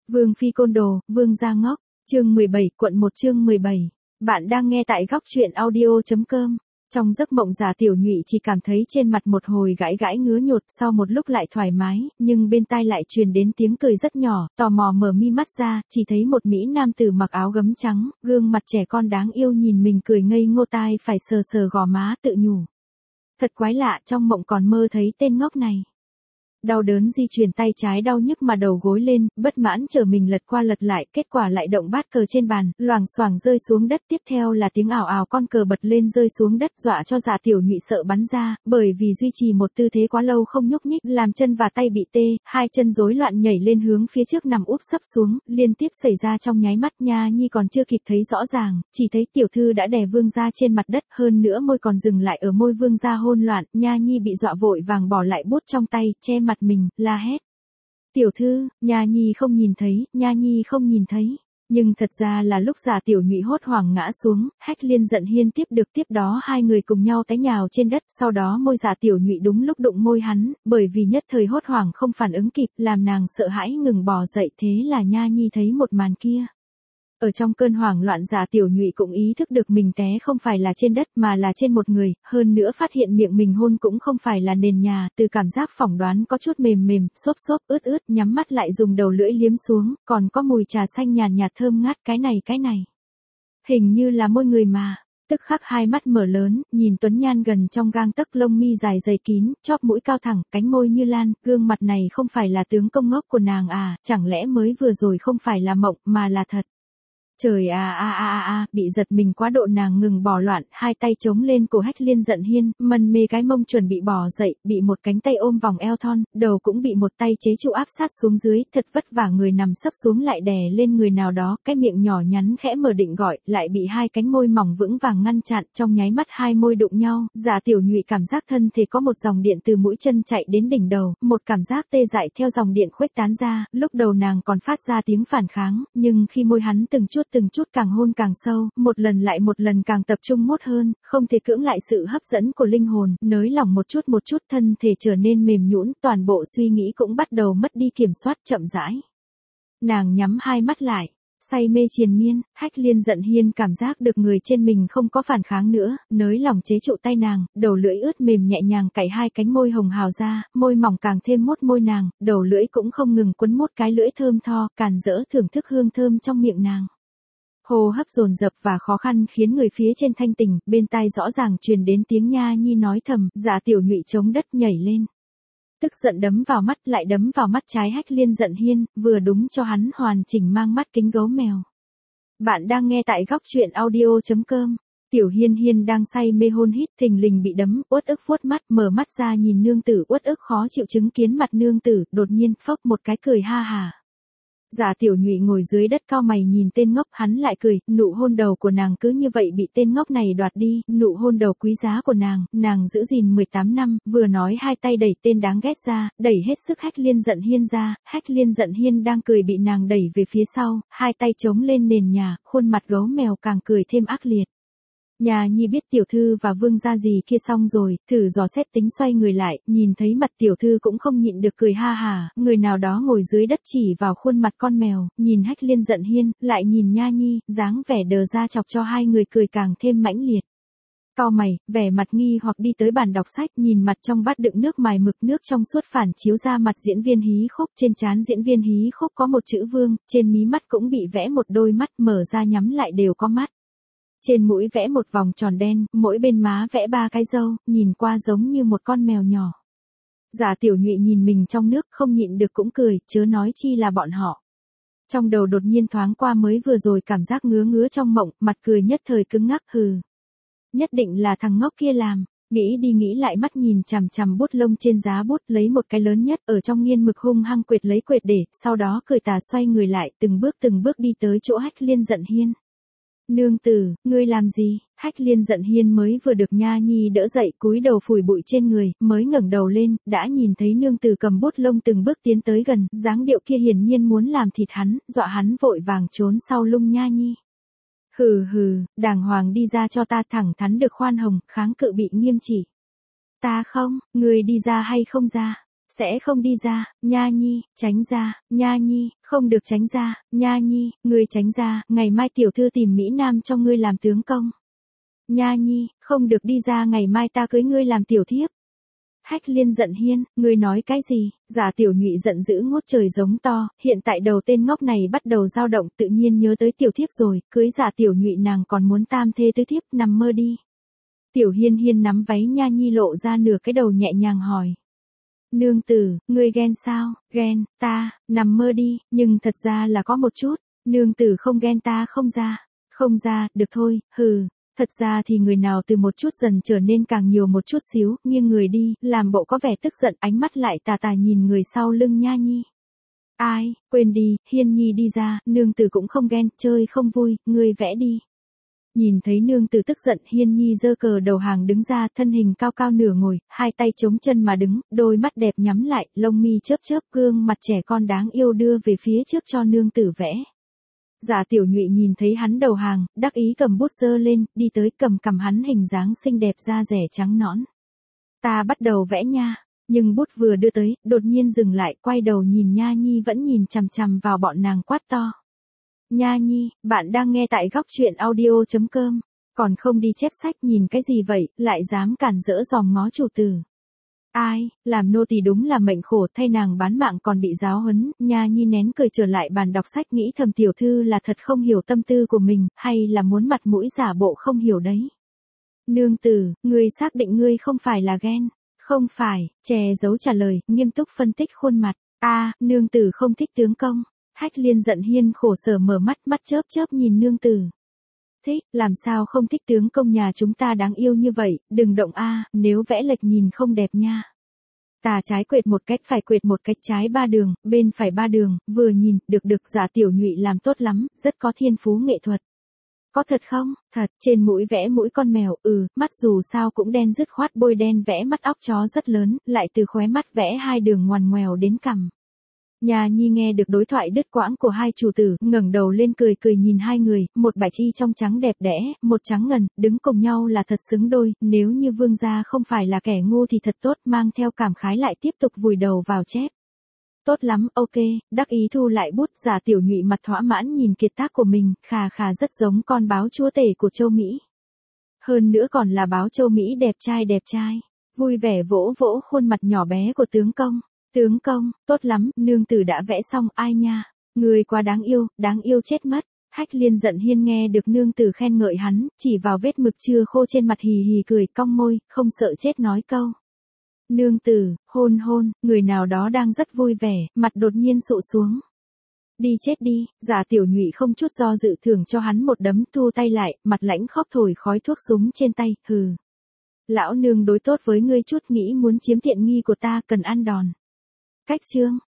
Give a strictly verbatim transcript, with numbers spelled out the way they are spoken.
Vương phi côn đồ, vương gia ngốc, chương mười bảy, quận một chương mười bảy. Bạn đang nghe tại góc truyện audio.com. Trong giấc mộng Giả Tiểu Nhụy chỉ cảm thấy trên mặt một hồi gãi gãi ngứa nhột, sau một lúc lại thoải mái, nhưng bên tai lại truyền đến tiếng cười rất nhỏ, tò mò mở mi mắt ra, chỉ thấy một mỹ nam tử mặc áo gấm trắng, gương mặt trẻ con đáng yêu nhìn mình cười ngây ngô, tai phải sờ sờ gò má tự nhủ. Thật quái lạ, trong mộng còn mơ thấy tên ngốc này. Đau đớn di chuyển tay trái đau nhức mà đầu gối lên, bất mãn chờ mình lật qua lật lại, kết quả lại động bát cờ trên bàn, loảng xoảng rơi xuống đất, tiếp theo là tiếng ảo ảo con cờ bật lên rơi xuống đất, dọa cho Giả Tiểu Nhụy sợ bắn ra, bởi vì duy trì một tư thế quá lâu không nhúc nhích, làm chân và tay bị tê, hai chân rối loạn nhảy lên hướng phía trước nằm úp sấp xuống, liên tiếp xảy ra trong nháy mắt. Nha Nhi còn chưa kịp thấy rõ ràng, chỉ thấy tiểu thư đã đè vương gia trên mặt đất, hơn nữa môi còn dừng lại ở môi vương gia hôn loạn. Nha Nhi bị dọa vội vàng bỏ lại bút trong tay, che mặt mình, la hét. Tiểu thư, Nha Nhi không nhìn thấy, Nha Nhi không nhìn thấy. Nhưng thật ra là lúc Giả Tiểu Nhụy hốt hoảng ngã xuống, Hách Liên giận hiên tiếp được, tiếp đó hai người cùng nhau té nhào trên đất, sau đó môi Giả Tiểu Nhụy đúng lúc đụng môi hắn, bởi vì nhất thời hốt hoảng không phản ứng kịp, làm nàng sợ hãi ngừng bò dậy, thế là Nha Nhi thấy một màn kia. Ở trong cơn hoảng loạn, Giả Tiểu Nhụy cũng ý thức được mình té không phải là trên đất mà là trên một người, hơn nữa phát hiện miệng mình hôn cũng không phải là nền nhà, từ cảm giác phỏng đoán có chút mềm mềm, xốp xốp, ướt ướt, nhắm mắt lại dùng đầu lưỡi liếm xuống, còn có mùi trà xanh nhàn nhạt thơm ngát, cái này cái này. Hình như là môi người mà. Tức khắc hai mắt mở lớn, nhìn tuấn nhan gần trong gang tấc, lông mi dài dày kín, chóp mũi cao thẳng, cánh môi như lan, gương mặt này không phải là tướng công ngốc của nàng à, chẳng lẽ mới vừa rồi không phải là mộng mà là thật. Trời à à à à à, bị giật mình quá độ nàng ngừng bỏ loạn, hai tay chống lên cổ Hách Liên giận hiên, mân mê cái mông chuẩn bị bò dậy, bị một cánh tay ôm vòng eo thon, đầu cũng bị một tay chế trụ áp sát xuống dưới, thật vất vả người nằm sấp xuống lại đè lên người nào đó, cái miệng nhỏ nhắn khẽ mở định gọi, lại bị hai cánh môi mỏng vững vàng ngăn chặn, trong nháy mắt hai môi đụng nhau, Giả Tiểu Nhụy cảm giác thân thể có một dòng điện từ mũi chân chạy đến đỉnh đầu, một cảm giác tê dại theo dòng điện khuếch tán ra, lúc đầu nàng còn phát ra tiếng phản kháng, nhưng khi môi hắn từng chút từng chút càng hôn càng sâu, một lần lại một lần càng tập trung mốt hơn, không thể cưỡng lại sự hấp dẫn của linh hồn, nới lỏng một chút một chút, thân thể trở nên mềm nhũn, toàn bộ suy nghĩ cũng bắt đầu mất đi kiểm soát, chậm rãi. Nàng nhắm hai mắt lại, say mê triền miên. Hách Liên giận hiên cảm giác được người trên mình không có phản kháng nữa, nới lỏng chế trụ tay nàng, đầu lưỡi ướt mềm nhẹ nhàng cạy hai cánh môi hồng hào ra, môi mỏng càng thêm mốt môi nàng, đầu lưỡi cũng không ngừng quấn mốt cái lưỡi thơm tho, càn rỡ thưởng thức hương thơm trong miệng nàng. Hô hấp dồn dập và khó khăn khiến người phía trên thanh tỉnh, bên tai rõ ràng truyền đến tiếng Nha Nhi nói thầm, Giả Tiểu Nhụy chống đất nhảy lên. Tức giận đấm vào mắt, lại đấm vào mắt trái Hách Liên giận hiên, vừa đúng cho hắn hoàn chỉnh mang mắt kính gấu mèo. Bạn đang nghe tại góc truyện audio.com. Tiểu Hiên Hiên đang say mê hôn hít, thình lình bị đấm, uất ức vuốt mắt, mở mắt ra nhìn nương tử, uất ức khó chịu chứng kiến mặt nương tử, đột nhiên phốc một cái cười ha hà. Giả Tiểu Nhụy ngồi dưới đất cau mày nhìn tên ngốc, hắn lại cười, nụ hôn đầu của nàng cứ như vậy bị tên ngốc này đoạt đi, nụ hôn đầu quý giá của nàng, nàng giữ gìn mười tám năm, vừa nói hai tay đẩy tên đáng ghét ra, đẩy hết sức Hách Liên giận hiên ra, Hách Liên giận hiên đang cười bị nàng đẩy về phía sau, hai tay chống lên nền nhà, khuôn mặt gấu mèo càng cười thêm ác liệt. Nha Nhi biết tiểu thư và vương gia gì kia xong rồi, thử dò xét tính xoay người lại, nhìn thấy mặt tiểu thư cũng không nhịn được cười ha hà, người nào đó ngồi dưới đất chỉ vào khuôn mặt con mèo, nhìn Hách Liên giận hiên, lại nhìn Nha Nhi, dáng vẻ đờ ra chọc cho hai người cười càng thêm mãnh liệt. Cau mày, vẻ mặt nghi hoặc đi tới bàn đọc sách, nhìn mặt trong bát đựng nước mài mực, nước trong suốt phản chiếu ra mặt diễn viên hí khúc, trên trán diễn viên hí khúc có một chữ vương, trên mí mắt cũng bị vẽ một đôi mắt, mở ra nhắm lại đều có mắt. Trên mũi vẽ một vòng tròn đen, mỗi bên má vẽ ba cái râu, nhìn qua giống như một con mèo nhỏ. Giả Tiểu Nhụy nhìn mình trong nước không nhịn được cũng cười, chớ nói chi là bọn họ. Trong đầu đột nhiên thoáng qua mới vừa rồi cảm giác ngứa ngứa trong mộng, mặt cười nhất thời cứng ngắc, hừ. Nhất định là thằng ngốc kia làm. Nghĩ đi nghĩ lại, mắt nhìn chằm chằm bút lông trên giá bút, lấy một cái lớn nhất ở trong nghiên mực hung hăng quệt lấy quệt để, sau đó cười tà xoay người lại, từng bước từng bước đi tới chỗ Hách Liên giận hiên. Nương tử, ngươi làm gì? Hách Liên giận hiên mới vừa được Nha Nhi đỡ dậy, cúi đầu phủi bụi trên người, mới ngẩng đầu lên, đã nhìn thấy nương tử cầm bút lông từng bước tiến tới gần, dáng điệu kia hiển nhiên muốn làm thịt hắn, dọa hắn vội vàng trốn sau lưng Nha Nhi. Hừ hừ, đàng hoàng đi ra cho ta, thẳng thắn được khoan hồng, kháng cự bị nghiêm chỉ. Ta không, ngươi đi ra hay không ra? Sẽ không đi ra, Nha Nhi, tránh ra, Nha Nhi, không được tránh ra, Nha Nhi, ngươi tránh ra, ngày mai tiểu thư tìm Mỹ Nam cho ngươi làm tướng công. Nha Nhi, không được đi ra, ngày mai ta cưới ngươi làm tiểu thiếp. Hách Liên giận hiên, ngươi nói cái gì? Giả Tiểu Nhụy giận dữ ngút trời giống to, hiện tại đầu tên ngốc này bắt đầu dao động, tự nhiên nhớ tới tiểu thiếp rồi, cưới Giả Tiểu Nhụy nàng còn muốn tam thê tứ thiếp, nằm mơ đi. Tiểu Hiên Hiên nắm váy Nha Nhi lộ ra nửa cái đầu nhẹ nhàng hỏi. Nương tử, ngươi ghen sao? Ghen, ta, nằm mơ đi, nhưng thật ra là có một chút, nương tử không ghen ta không ra, không ra, được thôi, hừ. Thật ra thì người nào từ một chút dần trở nên càng nhiều một chút xíu, nghiêng người đi, làm bộ có vẻ tức giận, ánh mắt lại tà tà nhìn người sau lưng Nha Nhi. Ai, quên đi, Hiên Nhi đi ra, nương tử cũng không ghen, chơi không vui, ngươi vẽ đi. Nhìn thấy nương tử tức giận, Hiên Nhi giơ cờ đầu hàng đứng ra, thân hình cao cao nửa ngồi, hai tay chống chân mà đứng, đôi mắt đẹp nhắm lại, lông mi chớp chớp, gương mặt trẻ con đáng yêu đưa về phía trước cho nương tử vẽ. Giả Tiểu Nhụy nhìn thấy hắn đầu hàng, đắc ý cầm bút giơ lên, đi tới cầm cầm hắn hình dáng xinh đẹp da rẻ trắng nõn. Ta bắt đầu vẽ nha, nhưng bút vừa đưa tới, đột nhiên dừng lại, quay đầu nhìn Nha Nhi vẫn nhìn chằm chằm vào bọn nàng quát to. Nha Nhi, bạn đang nghe tại góc truyện audio chấm com, còn không đi chép sách nhìn cái gì vậy, lại dám cản rỡ dòm ngó chủ tử. Ai, làm nô tỳ đúng là mệnh khổ, thay nàng bán mạng còn bị giáo huấn. Nha Nhi nén cười trở lại bàn đọc sách, nghĩ thầm tiểu thư là thật không hiểu tâm tư của mình, hay là muốn mặt mũi giả bộ không hiểu đấy. Nương tử, ngươi xác định ngươi không phải là ghen? Không phải, che giấu trả lời, nghiêm túc phân tích khuôn mặt. A, nương tử không thích tướng công. Hách Liên giận hiên khổ sở mở mắt, mắt chớp chớp nhìn nương tử. Thích, làm sao không thích, tướng công nhà chúng ta đáng yêu như vậy, đừng động a, nếu vẽ lệch nhìn không đẹp nha. Tà trái quệt một cách, phải quệt một cách, trái ba đường, bên phải ba đường, vừa nhìn, được được. Giả Tiểu Nhụy làm tốt lắm, rất có thiên phú nghệ thuật. Có thật không? Thật, trên mũi vẽ mũi con mèo, ừ, mắt dù sao cũng đen dứt khoát, bôi đen vẽ mắt óc chó rất lớn, lại từ khóe mắt vẽ hai đường ngoằn ngoèo đến cằm. Nha Nhi nghe được đối thoại đứt quãng của hai chủ tử, ngẩng đầu lên cười cười nhìn hai người, một bạch y trong trắng đẹp đẽ, một trắng ngần, đứng cùng nhau là thật xứng đôi, nếu như vương gia không phải là kẻ ngu thì thật tốt, mang theo cảm khái lại tiếp tục vùi đầu vào chép. Tốt lắm, ok, đắc ý thu lại bút. Giả Tiểu Nhụy mặt thỏa mãn nhìn kiệt tác của mình, khà khà rất giống con báo chúa tể của châu Mỹ. Hơn nữa còn là báo châu Mỹ đẹp trai đẹp trai, vui vẻ vỗ vỗ khuôn mặt nhỏ bé của tướng công. Tướng công, tốt lắm, nương tử đã vẽ xong, ai nha, người quá đáng yêu, đáng yêu chết mất. Hách Liên giận hiên nghe được nương tử khen ngợi hắn, chỉ vào vết mực chưa khô trên mặt hì hì cười, cong môi, không sợ chết nói câu. Nương tử, hôn hôn, người nào đó đang rất vui vẻ, mặt đột nhiên sụ xuống. Đi chết đi. Giả Tiểu Nhụy không chút do dự thưởng cho hắn một đấm, thu tay lại, mặt lãnh khóc thổi khói thuốc súng trên tay, hừ. Lão nương đối tốt với ngươi chút, nghĩ muốn chiếm tiện nghi của ta, cần ăn đòn. Cách chương.